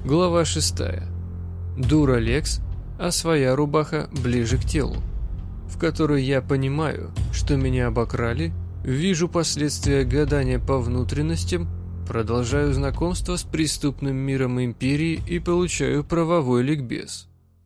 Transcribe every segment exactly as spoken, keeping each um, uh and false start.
Глава шестая. Дура Лекс, а своя рубаха ближе к телу, в которой я понимаю, что меня обокрали, вижу последствия гадания по внутренностям, продолжаю знакомство с преступным миром Империи и получаю правовой ликбез.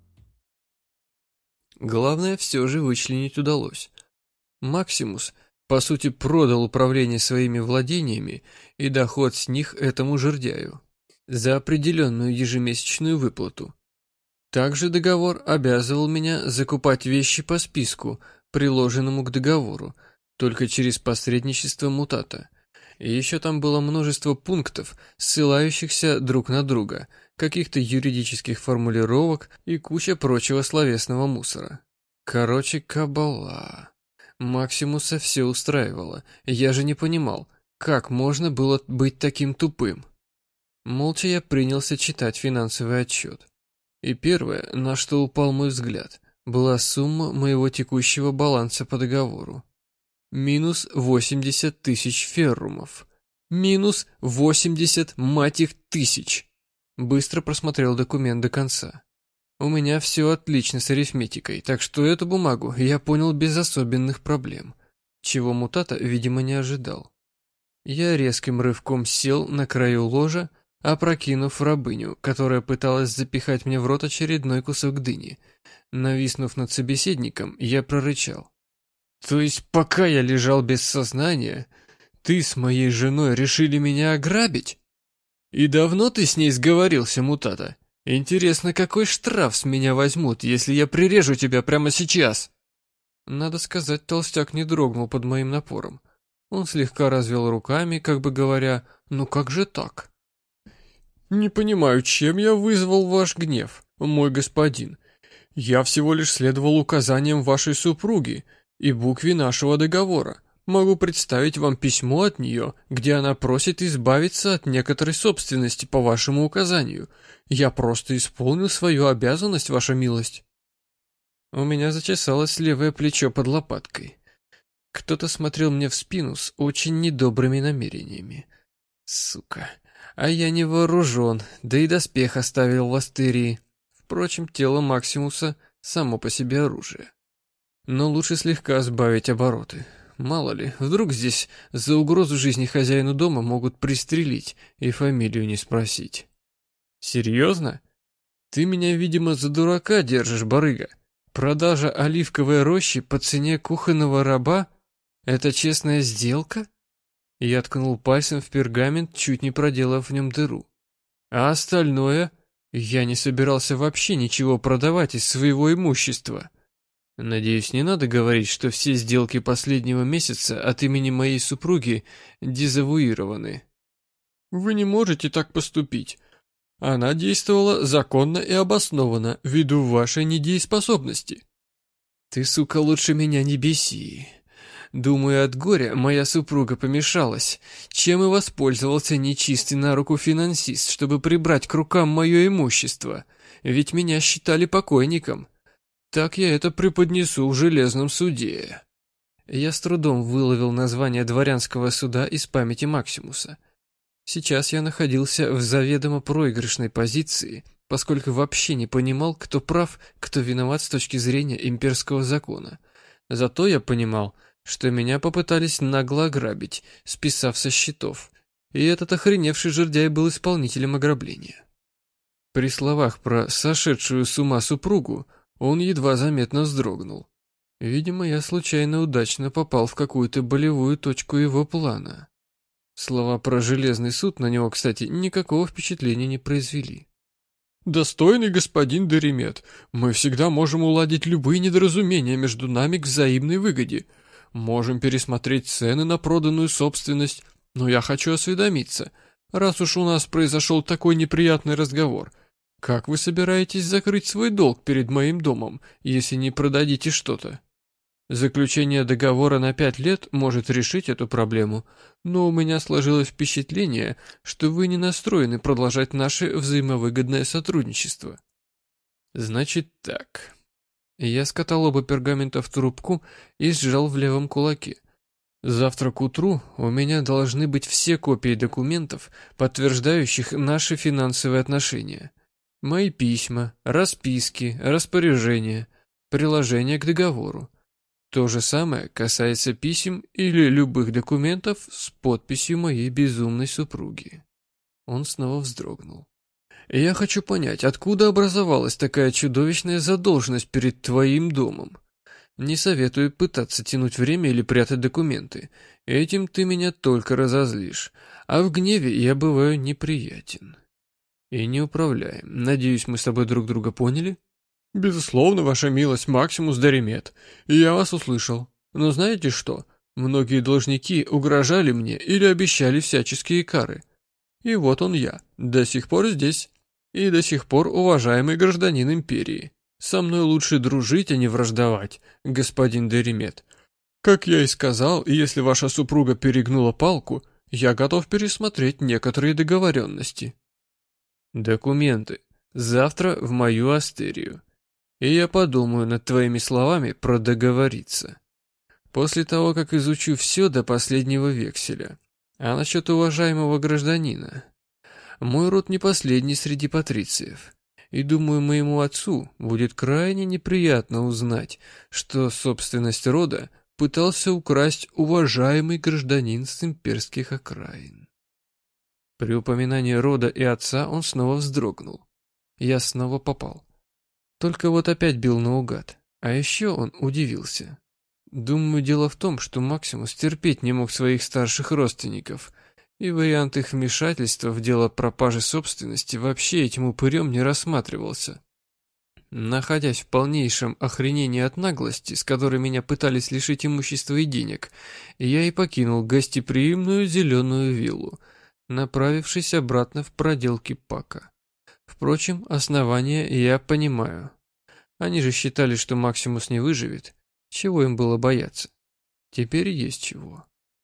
Главное все же вычленить удалось. Максимус, по сути, продал управление своими владениями и доход с них этому жердяю за определенную ежемесячную выплату. Также договор обязывал меня закупать вещи по списку, приложенному к договору, только через посредничество мутата. И еще там было множество пунктов, ссылающихся друг на друга, каких-то юридических формулировок и куча прочего словесного мусора. Короче, кабала. Максимуса все устраивало, я же не понимал, как можно было быть таким тупым. Молча я принялся читать финансовый отчет. И первое, на что упал мой взгляд, была сумма моего текущего баланса по договору. Минус восемьдесят тысяч феррумов. Минус восемьдесят, мать их, тысяч. Быстро просмотрел документ до конца. У меня все отлично с арифметикой, так что эту бумагу я понял без особенных проблем, чего мутата, видимо, не ожидал. Я резким рывком сел на краю ложа, опрокинув рабыню, которая пыталась запихать мне в рот очередной кусок дыни. Нависнув над собеседником, я прорычал. «То есть пока я лежал без сознания, ты с моей женой решили меня ограбить? И давно ты с ней сговорился, мутата? Интересно, какой штраф с меня возьмут, если я прирежу тебя прямо сейчас?» Надо сказать, толстяк не дрогнул под моим напором. Он слегка развел руками, как бы говоря, «Ну как же так?» «Не понимаю, чем я вызвал ваш гнев, мой господин. Я всего лишь следовал указаниям вашей супруги и букве нашего договора. Могу представить вам письмо от нее, где она просит избавиться от некоторой собственности по вашему указанию. Я просто исполнил свою обязанность, ваша милость». У меня зачесалось левое плечо под лопаткой. Кто-то смотрел мне в спину с очень недобрыми намерениями. Сука. А я не вооружен, да и доспех оставил в Астерии. Впрочем, тело Максимуса само по себе оружие. Но лучше слегка сбавить обороты. Мало ли, вдруг здесь за угрозу жизни хозяину дома могут пристрелить и фамилию не спросить. Серьезно? Ты меня, видимо, за дурака держишь, барыга. Продажа оливковой рощи по цене кухонного раба — это честная сделка? Я ткнул пальцем в пергамент, чуть не проделав в нем дыру. А остальное? Я не собирался вообще ничего продавать из своего имущества. Надеюсь, не надо говорить, что все сделки последнего месяца от имени моей супруги дезавуированы. Вы не можете так поступить. Она действовала законно и обоснованно, ввиду вашей недееспособности. Ты, сука, лучше меня не беси. Думаю, от горя моя супруга помешалась, чем и воспользовался нечистый на руку финансист, чтобы прибрать к рукам мое имущество, ведь меня считали покойником. Так я это преподнесу в железном суде. Я с трудом выловил название дворянского суда из памяти Максимуса. Сейчас я находился в заведомо проигрышной позиции, поскольку вообще не понимал, кто прав, кто виноват с точки зрения имперского закона. Зато я понимал, что меня попытались нагло ограбить, списав со счетов, и этот охреневший жердяй был исполнителем ограбления. При словах про сошедшую с ума супругу он едва заметно вздрогнул. Видимо, я случайно удачно попал в какую-то болевую точку его плана. Слова про железный суд на него, кстати, никакого впечатления не произвели. «Достойный господин Доримет, мы всегда можем уладить любые недоразумения между нами к взаимной выгоде. Можем пересмотреть цены на проданную собственность, но я хочу осведомиться, раз уж у нас произошел такой неприятный разговор, как вы собираетесь закрыть свой долг перед моим домом, если не продадите что-то? Заключение договора на пять лет может решить эту проблему, но у меня сложилось впечатление, что вы не настроены продолжать наше взаимовыгодное сотрудничество». «Значит так». Я скатал оба пергамента в трубку и сжал в левом кулаке. Завтра к утру у меня должны быть все копии документов, подтверждающих наши финансовые отношения. Мои письма, расписки, распоряжения, приложения к договору. То же самое касается писем или любых документов с подписью моей безумной супруги. Он снова вздрогнул. Я хочу понять, откуда образовалась такая чудовищная задолженность перед твоим домом? Не советую пытаться тянуть время или прятать документы. Этим ты меня только разозлишь. А в гневе я бываю неприятен. И неуправляем. Надеюсь, мы с тобой друг друга поняли? Безусловно, ваша милость, Максимус Даримет. Я вас услышал. Но знаете что? Многие должники угрожали мне или обещали всяческие кары. И вот он я, до сих пор здесь. И до сих пор уважаемый гражданин империи. Со мной лучше дружить, а не враждовать, господин Даримет. Как я и сказал, если ваша супруга перегнула палку, я готов пересмотреть некоторые договоренности. Документы. Завтра в мою астерию. И я подумаю над твоими словами про договориться. После того, как изучу все до последнего векселя. А насчет уважаемого гражданина. Мой род не последний среди патрициев. И думаю, моему отцу будет крайне неприятно узнать, что собственность рода пытался украсть уважаемый гражданин с имперских окраин. При упоминании рода и отца он снова вздрогнул. Я снова попал. Только вот опять бил наугад. А еще он удивился. Думаю, дело в том, что Максимус терпеть не мог своих старших родственников, и вариант их вмешательства в дело пропажи собственности вообще этим упырем не рассматривался. Находясь в полнейшем охренении от наглости, с которой меня пытались лишить имущества и денег, я и покинул гостеприимную зеленую виллу, направившись обратно в проделки Пака. Впрочем, основания я понимаю. Они же считали, что Максимус не выживет. Чего им было бояться? Теперь есть чего.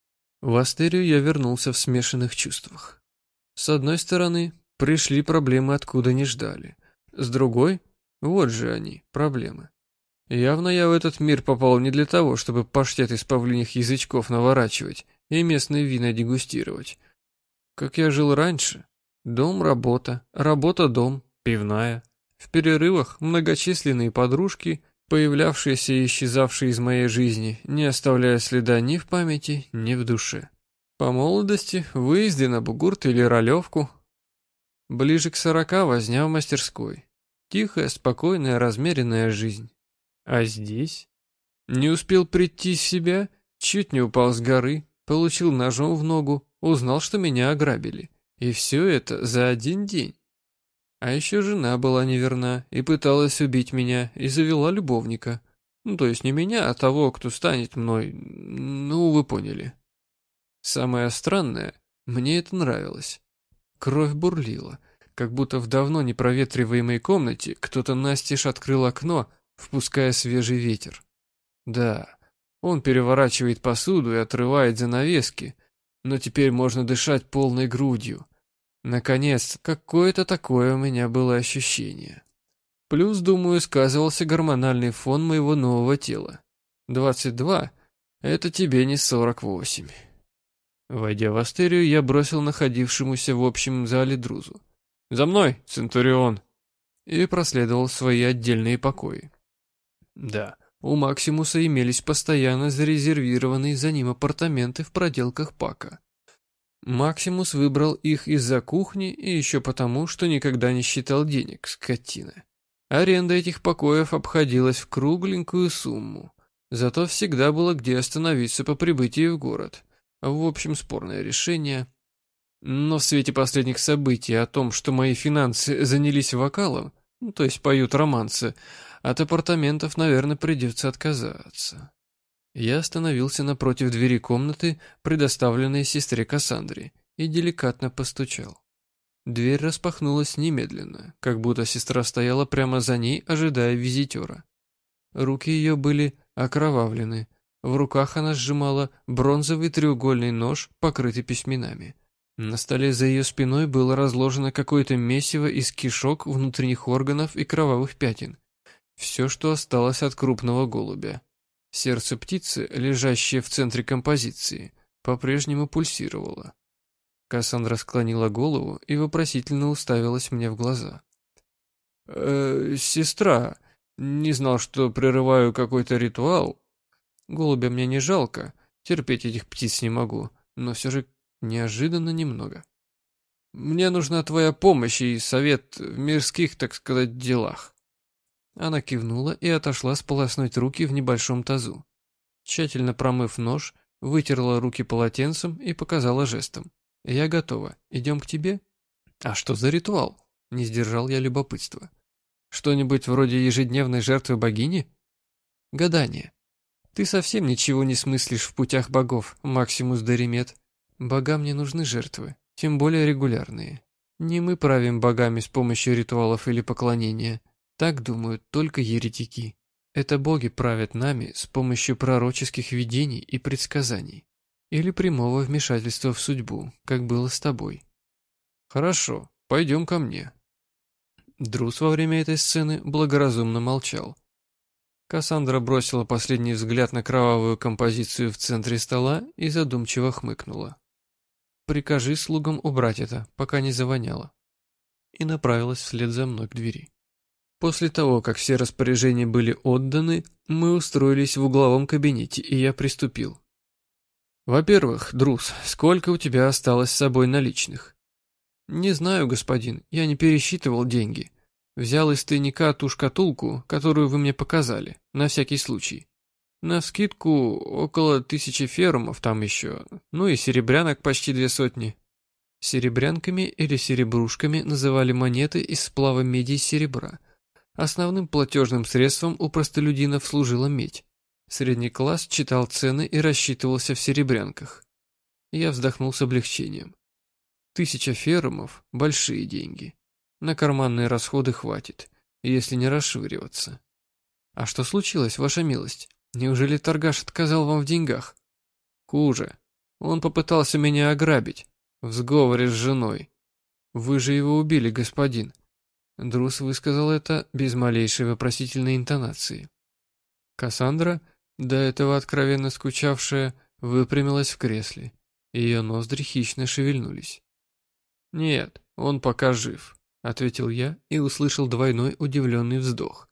В Астерию я вернулся в смешанных чувствах. С одной стороны, пришли проблемы, откуда не ждали. С другой, вот же они, проблемы. Явно я в этот мир попал не для того, чтобы паштет из павлиньих язычков наворачивать и местные вина дегустировать. Как я жил раньше. Дом-работа, работа-дом, пивная. В перерывах многочисленные подружки, появлявшиеся и исчезавшие из моей жизни, не оставляя следа ни в памяти, ни в душе. По молодости выезды на бугурт или ролевку. Ближе к сорока возня в мастерской. Тихая, спокойная, размеренная жизнь. А здесь? Не успел прийти в себя, чуть не упал с горы, получил ножом в ногу, узнал, что меня ограбили. И все это за один день. А еще жена была неверна и пыталась убить меня, и завела любовника. Ну, то есть не меня, а того, кто станет мной. Ну, вы поняли. Самое странное, мне это нравилось. Кровь бурлила, как будто в давно непроветриваемой комнате кто-то настежь открыл окно, впуская свежий ветер. Да, он переворачивает посуду и отрывает занавески, но теперь можно дышать полной грудью. Наконец, какое-то такое у меня было ощущение. Плюс, думаю, сказывался гормональный фон моего нового тела. двадцать два — это тебе не сорок восемь. Войдя в Астерию, я бросил находившемуся в общем зале Друзу: «За мной, Центурион!» и проследовал в свои отдельные покои. Да, у Максимуса имелись постоянно зарезервированные за ним апартаменты в проделках Пака. Максимус выбрал их из-за кухни и еще потому, что никогда не считал денег, скотина. Аренда этих покоев обходилась в кругленькую сумму, зато всегда было где остановиться по прибытии в город. В общем, спорное решение. Но в свете последних событий о том, что мои финансы занялись вокалом, ну, то есть поют романсы, от апартаментов, наверное, придется отказаться. Я остановился напротив двери комнаты, предоставленной сестре Кассандре, и деликатно постучал. Дверь распахнулась немедленно, как будто сестра стояла прямо за ней, ожидая визитера. Руки ее были окровавлены, в руках она сжимала бронзовый треугольный нож, покрытый письменами. На столе за ее спиной было разложено какое-то месиво из кишок, внутренних органов и кровавых пятен. Все, что осталось от крупного голубя. Сердце птицы, лежащее в центре композиции, по-прежнему пульсировало. Кассандра склонила голову и вопросительно уставилась мне в глаза. «Э, сестра, не знал, что прерываю какой-то ритуал. Голубя мне не жалко, терпеть этих птиц не могу, но все же неожиданно немного. Мне нужна твоя помощь и совет в мирских, так сказать, делах». Она кивнула и отошла сполоснуть руки в небольшом тазу. Тщательно промыв нож, вытерла руки полотенцем и показала жестом. «Я готова. Идем к тебе?» «А что за ритуал?» Не сдержал я любопытства. «Что-нибудь вроде ежедневной жертвы богини?» «Гадание. Ты совсем ничего не смыслишь в путях богов, Максимус Доримет. Богам не нужны жертвы, тем более регулярные. Не мы правим богами с помощью ритуалов или поклонения. Так думают только еретики. Это боги правят нами с помощью пророческих видений и предсказаний. Или прямого вмешательства в судьбу, как было с тобой». «Хорошо, пойдем ко мне». Друз во время этой сцены благоразумно молчал. Кассандра бросила последний взгляд на кровавую композицию в центре стола и задумчиво хмыкнула. «Прикажи слугам убрать это, пока не завоняло». И направилась вслед за мной к двери. После того, как все распоряжения были отданы, мы устроились в угловом кабинете, и я приступил. «Во-первых, Друз, сколько у тебя осталось с собой наличных?» «Не знаю, господин, я не пересчитывал деньги. Взял из тайника ту шкатулку, которую вы мне показали, на всякий случай. Навскидку около тысячи ферумов там еще, ну и серебрянок почти две сотни». Серебрянками или серебрушками называли монеты из сплава меди и серебра. Основным платежным средством у простолюдинов служила медь. Средний класс читал цены и рассчитывался в серебрянках. Я вздохнул с облегчением. Тысяча ферумов – большие деньги. На карманные расходы хватит, если не расшвыриваться. А что случилось, ваша милость? Неужели торгаш отказал вам в деньгах? Хуже. Он попытался меня ограбить. В сговоре с женой. Вы же его убили, господин. Друз высказал это без малейшей вопросительной интонации. Кассандра, до этого откровенно скучавшая, выпрямилась в кресле. Ее ноздри хищно шевельнулись. «Нет, он пока жив», — ответил я и услышал двойной удивленный вздох.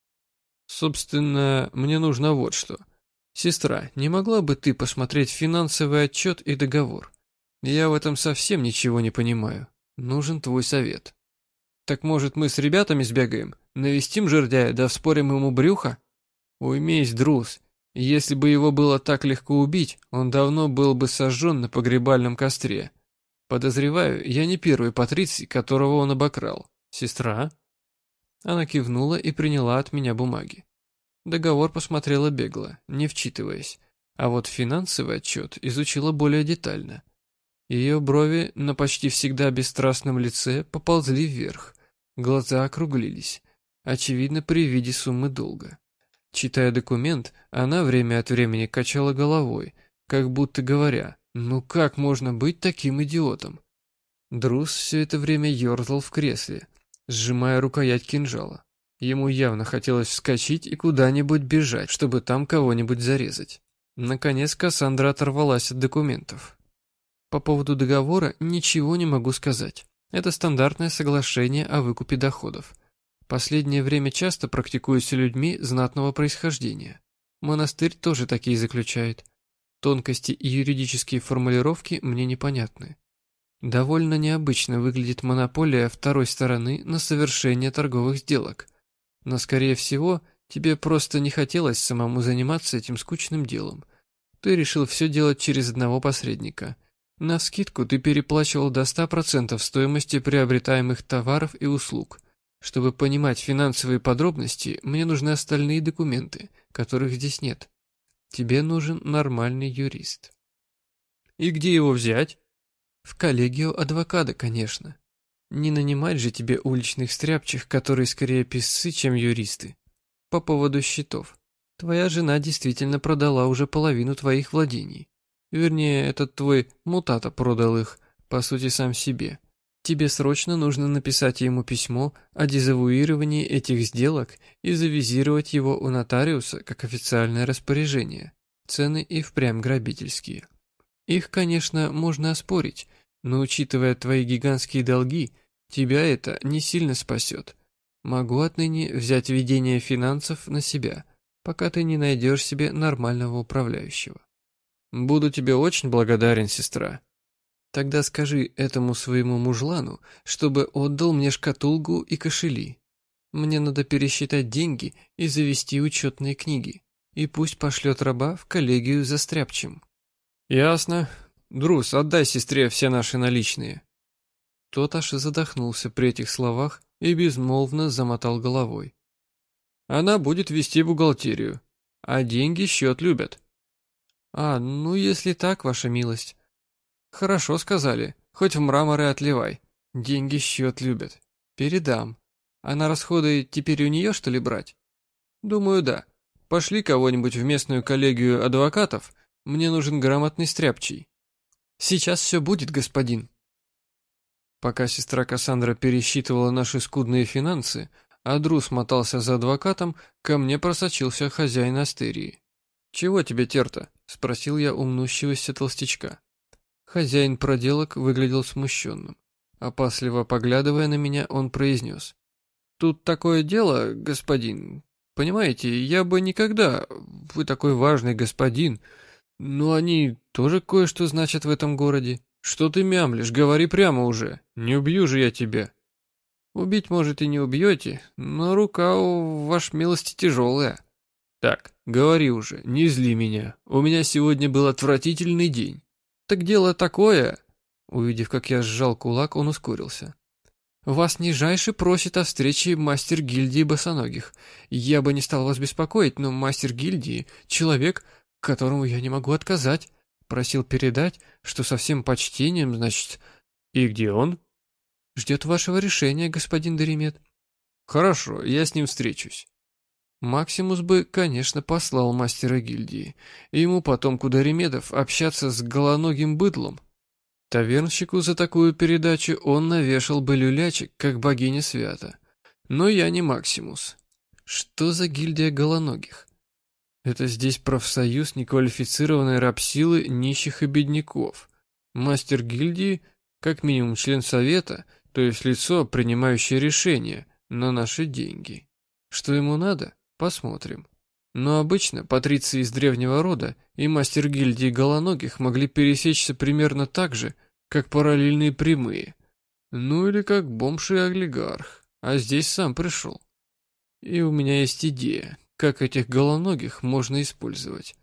«Собственно, мне нужно вот что. Сестра, не могла бы ты посмотреть финансовый отчет и договор? Я в этом совсем ничего не понимаю. Нужен твой совет». «Так, может, мы с ребятами сбегаем, навестим жердяя, да вспорим ему брюхо?» «Уймись, Друз. Если бы его было так легко убить, он давно был бы сожжен на погребальном костре. Подозреваю, я не первый патриций, которого он обокрал. Сестра?» Она кивнула и приняла от меня бумаги. Договор посмотрела бегло, не вчитываясь, а вот финансовый отчет изучила более детально. Ее брови на почти всегда бесстрастном лице поползли вверх, глаза округлились, очевидно, при виде суммы долга. Читая документ, она время от времени качала головой, как будто говоря: «Ну как можно быть таким идиотом?» Друз все это время ерзал в кресле, сжимая рукоять кинжала. Ему явно хотелось вскочить и куда-нибудь бежать, чтобы там кого-нибудь зарезать. Наконец Кассандра оторвалась от документов. «По поводу договора ничего не могу сказать. Это стандартное соглашение о выкупе доходов. Последнее время часто практикуется людьми знатного происхождения. Монастырь тоже такие заключает. Тонкости и юридические формулировки мне непонятны. Довольно необычно выглядит монополия второй стороны на совершение торговых сделок. Но, скорее всего, тебе просто не хотелось самому заниматься этим скучным делом. Ты решил все делать через одного посредника. Навскидку ты переплачивал до ста процентов стоимости приобретаемых товаров и услуг. Чтобы понимать финансовые подробности, мне нужны остальные документы, которых здесь нет. Тебе нужен нормальный юрист». «И где его взять?» «В коллегио адвоката, конечно. Не нанимать же тебе уличных стряпчих, которые скорее писцы, чем юристы. По поводу счетов. Твоя жена действительно продала уже половину твоих владений. Вернее, этот твой мутата продал их, по сути, сам себе. Тебе срочно нужно написать ему письмо о дезавуировании этих сделок и завизировать его у нотариуса как официальное распоряжение. Цены и впрямь грабительские. Их, конечно, можно оспорить, но учитывая твои гигантские долги, тебя это не сильно спасет. Могу отныне взять ведение финансов на себя, пока ты не найдешь себе нормального управляющего. Буду тебе очень благодарен, сестра. Тогда скажи этому своему мужлану, чтобы отдал мне шкатулку и кошели. Мне надо пересчитать деньги и завести учетные книги. И пусть пошлет раба в коллегию за стряпчим. Ясно. Друз, отдай сестре все наши наличные. Тот аж задохнулся при этих словах и безмолвно замотал головой. Она будет вести бухгалтерию, а деньги счет любят. А, ну если так, ваша милость. Хорошо сказали, хоть в мрамор и отливай. Деньги счет любят. Передам. А на расходы теперь у нее, что ли, брать? Думаю, да. Пошли кого-нибудь в местную коллегию адвокатов, мне нужен грамотный стряпчий. Сейчас все будет, господин. Пока сестра Кассандра пересчитывала наши скудные финансы, а Друз мотался за адвокатом, ко мне просочился хозяин астерии. «Чего тебе, Терта?» — спросил я у мнущегося толстячка. Хозяин проделок выглядел смущенным. Опасливо поглядывая на меня, он произнес. «Тут такое дело, господин. Понимаете, я бы никогда... Вы такой важный господин. Но они тоже кое-что значат в этом городе. Что ты мямлишь? Говори прямо уже. Не убью же я тебя». «Убить, может, и не убьете, но рука у ваш милости тяжелая». «Так, говори уже, не зли меня. У меня сегодня был отвратительный день». «Так дело такое...» Увидев, как я сжал кулак, он ускорился. «Вас нижайше просит о встрече мастер гильдии босоногих. Я бы не стал вас беспокоить, но мастер гильдии — человек, которому я не могу отказать. Просил передать, что со всем почтением, значит...» «И где он?» «Ждет вашего решения, господин Даримет». «Хорошо, я с ним встречусь». Максимус бы, конечно, послал мастера гильдии, и ему, потомку Даримедов, общаться с голоногим быдлом. Тавернщику за такую передачу он навешал бы люлячек, как богиня свята. Но я не Максимус. Что за гильдия голоногих? Это здесь профсоюз неквалифицированной рабсилы нищих и бедняков. Мастер гильдии, как минимум член совета, то есть лицо, принимающее решения на наши деньги. Что ему надо? Посмотрим. Но обычно патриции из древнего рода и мастер гильдии голоногих могли пересечься примерно так же, как параллельные прямые. Ну или как бомж и олигарх. А здесь сам пришел. И у меня есть идея, как этих голоногих можно использовать.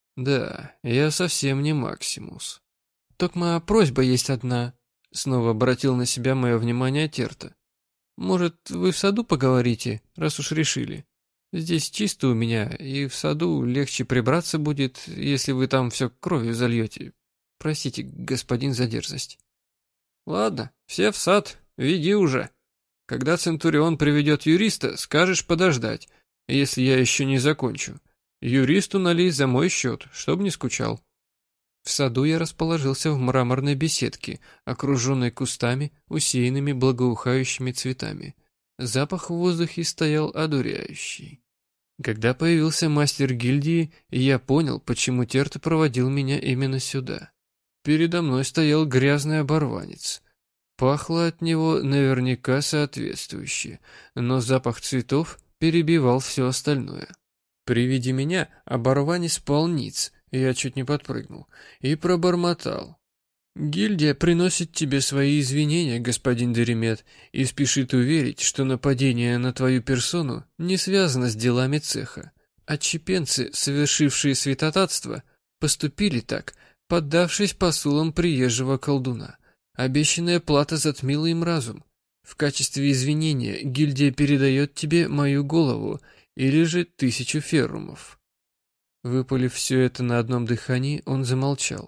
Да, я совсем не Максимус. Только моя просьба есть одна. Снова обратил на себя мое внимание Терта. Может, вы в саду поговорите, раз уж решили? Здесь чисто у меня, и в саду легче прибраться будет, если вы там все кровью зальете. Простите, господин, за дерзость». «Ладно, все в сад, веди уже. Когда Центурион приведет юриста, скажешь подождать, если я еще не закончу. Юристу налей за мой счет, чтобы не скучал». В саду я расположился в мраморной беседке, окруженной кустами, усеянными благоухающими цветами. Запах в воздухе стоял одуряющий. Когда появился мастер гильдии, я понял, почему Терта проводил меня именно сюда. Передо мной стоял грязный оборванец. Пахло от него наверняка соответствующе, но запах цветов перебивал все остальное. При виде меня оборванец пал ниц, я чуть не подпрыгнул, и пробормотал. «Гильдия приносит тебе свои извинения, господин Даримет, и спешит уверить, что нападение на твою персону не связано с делами цеха. Отщепенцы, совершившие святотатство, поступили так, поддавшись посулам приезжего колдуна. Обещанная плата затмила им разум. В качестве извинения гильдия передает тебе мою голову или же тысячу феррумов». Выпалив все это на одном дыхании, он замолчал.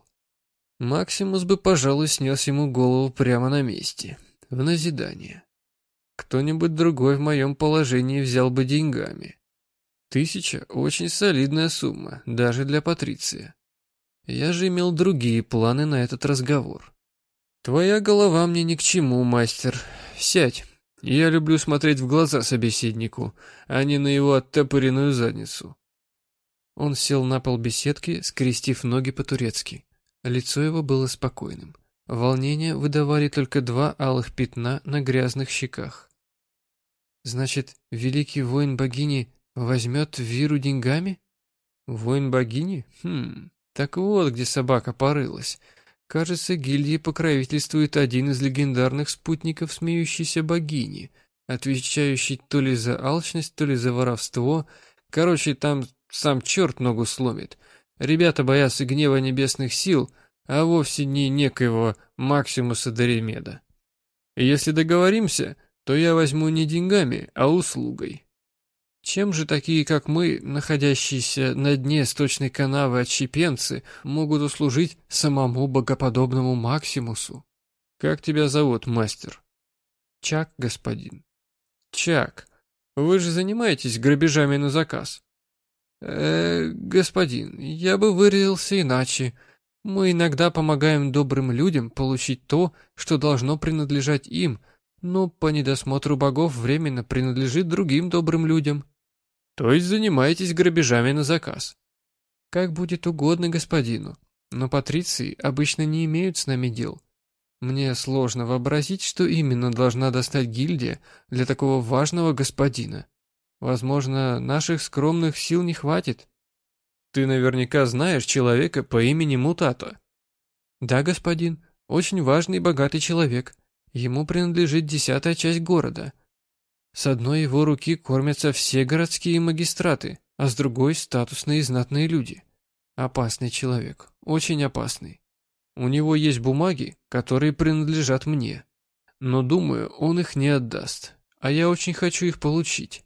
Максимус бы, пожалуй, снес ему голову прямо на месте, в назидание. Кто-нибудь другой в моем положении взял бы деньгами. Тысяча — очень солидная сумма, даже для патриция. Я же имел другие планы на этот разговор. Твоя голова мне ни к чему, мастер. Сядь. Я люблю смотреть в глаза собеседнику, а не на его оттопыренную задницу. Он сел на пол беседки, скрестив ноги по-турецки. Лицо его было спокойным. Волнение выдавали только два алых пятна на грязных щеках. Значит, великий воин богини возьмет Виру деньгами? Воин богини? Хм, так вот, где собака порылась. Кажется, гильдии покровительствует один из легендарных спутников смеющейся богини, отвечающий то ли за алчность, то ли за воровство. Короче, там сам черт ногу сломит. Ребята боятся гнева небесных сил, а вовсе не некоего Максимуса Доримеда. Если договоримся, то я возьму не деньгами, а услугой. Чем же такие, как мы, находящиеся на дне сточной канавы отщепенцы, могут услужить самому богоподобному Максимусу? Как тебя зовут, мастер? Чак, господин. Чак, вы же занимаетесь грабежами на заказ? Э, господин, я бы выразился иначе. Мы иногда помогаем добрым людям получить то, что должно принадлежать им, но по недосмотру богов временно принадлежит другим добрым людям. То есть занимаетесь грабежами на заказ? Как будет угодно господину, но патриции обычно не имеют с нами дел. Мне сложно вообразить, что именно должна достать гильдия для такого важного господина. Возможно, наших скромных сил не хватит. Ты наверняка знаешь человека по имени Мутато. Да, господин, очень важный и богатый человек. Ему принадлежит десятая часть города. С одной его руки кормятся все городские магистраты, а с другой — статусные и знатные люди. Опасный человек, очень опасный. У него есть бумаги, которые принадлежат мне. Но, думаю, он их не отдаст, а я очень хочу их получить.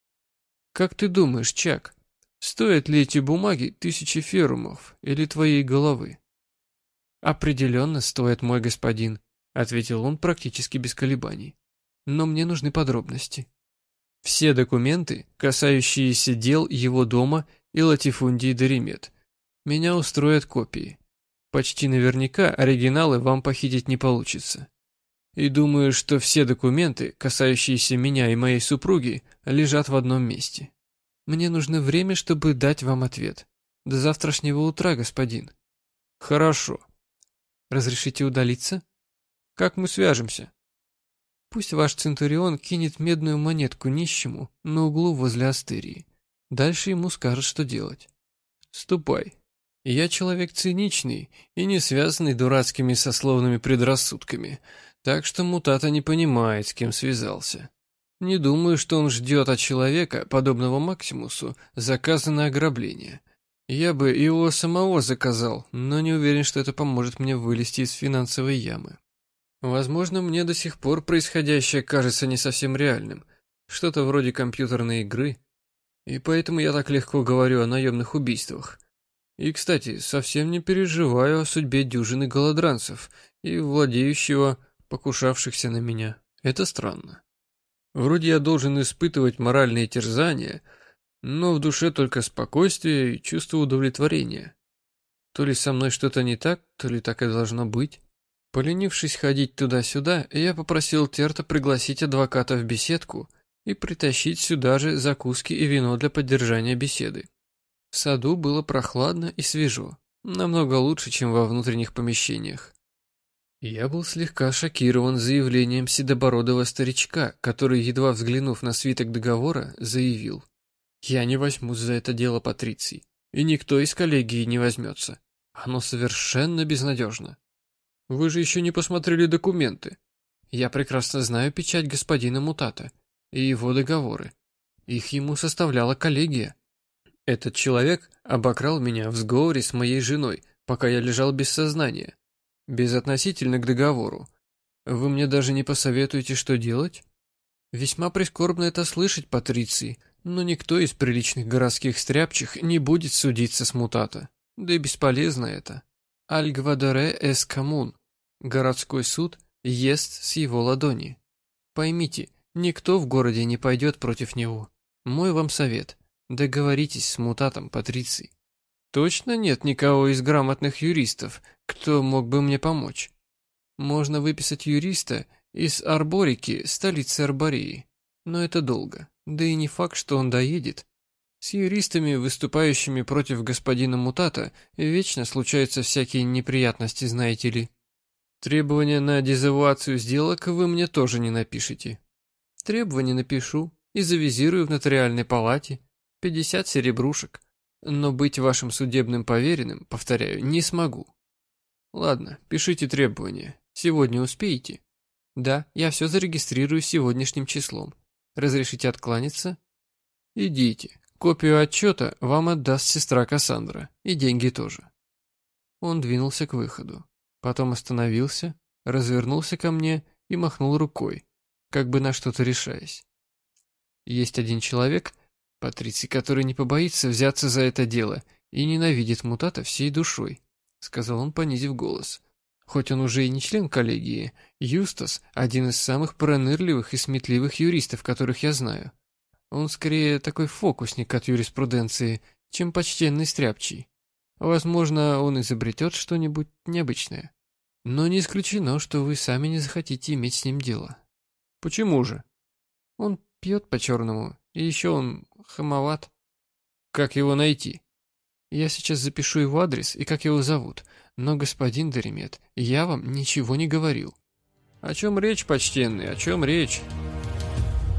Как ты думаешь, Чак, стоят ли эти бумаги тысячи ферумов или твоей головы? Определенно стоят, мой господин, ответил он практически без колебаний. Но мне нужны подробности. Все документы, касающиеся дел его дома и латифундии Доримед. Меня устроят копии. Почти наверняка оригиналы вам похитить не получится. И думаю, что все документы, касающиеся меня и моей супруги, лежат в одном месте. Мне нужно время, чтобы дать вам ответ. До завтрашнего утра, господин. Хорошо. Разрешите удалиться? Как мы свяжемся? Пусть ваш Центурион кинет медную монетку нищему на углу возле Астерии. Дальше ему скажут, что делать. Ступай. Я человек циничный и не связанный дурацкими сословными предрассудками, так что Мутато не понимает, с кем связался. Не думаю, что он ждет от человека, подобного Максимусу, заказа на ограбление. Я бы его самого заказал, но не уверен, что это поможет мне вылезти из финансовой ямы. Возможно, мне до сих пор происходящее кажется не совсем реальным, что-то вроде компьютерной игры, и поэтому я так легко говорю о наемных убийствах. И, кстати, совсем не переживаю о судьбе дюжины голодранцев и владеющего, покушавшихся на меня. Это странно. Вроде я должен испытывать моральные терзания, но в душе только спокойствие и чувство удовлетворения. То ли со мной что-то не так, то ли так и должно быть. Поленившись ходить туда-сюда, я попросил Терта пригласить адвоката в беседку и притащить сюда же закуски и вино для поддержания беседы. В саду было прохладно и свежо, намного лучше, чем во внутренних помещениях. Я был слегка шокирован заявлением седобородого старичка, который, едва взглянув на свиток договора, заявил: «Я не возьмусь за это дело патриций, и никто из коллегии не возьмется. Оно совершенно безнадежно. Вы же еще не посмотрели документы. Я прекрасно знаю печать господина Мутато и его договоры. Их ему составляла коллегия. Этот человек обокрал меня в сговоре с моей женой, пока я лежал без сознания. Безотносительно к договору. Вы мне даже не посоветуете, что делать? Весьма прискорбно это слышать, патриций, но никто из приличных городских стряпчих не будет судиться с Мутато. Да и бесполезно это. Аль-Гвадоре эс коммун. Городской суд ест с его ладони. Поймите, никто в городе не пойдет против него. Мой вам совет. Договоритесь с Мутатом, патриций. Точно нет никого из грамотных юристов, кто мог бы мне помочь? Можно выписать юриста из Арборики, столицы Арбории. Но это долго. Да и не факт, что он доедет. С юристами, выступающими против господина Мутата, вечно случаются всякие неприятности, знаете ли. Требования на дезавуацию сделок вы мне тоже не напишите. Требования напишу и завизирую в нотариальной палате. Пятьдесят серебрушек. Но быть вашим судебным поверенным, повторяю, не смогу. Ладно, пишите требования. Сегодня успеете? Да, я все зарегистрирую сегодняшним числом. Разрешите откланяться? Идите. Копию отчета вам отдаст сестра Кассандра. И деньги тоже. Он двинулся к выходу. Потом остановился, развернулся ко мне и махнул рукой, как бы на что-то решаясь. Есть один человек, Патриций, который не побоится взяться за это дело и ненавидит Мутата всей душой, сказал он, понизив голос. Хоть он уже и не член коллегии, Юстас – один из самых пронырливых и сметливых юристов, которых я знаю. Он скорее такой фокусник от юриспруденции, чем почтенный стряпчий. Возможно, он изобретет что-нибудь необычное. Но не исключено, что вы сами не захотите иметь с ним дело. Почему же? Он пьет по-черному, и еще он хамоват. Как его найти? Я сейчас запишу его адрес и как его зовут, но, господин Даримет, я вам ничего не говорил. О чем речь, почтенный, о чем речь?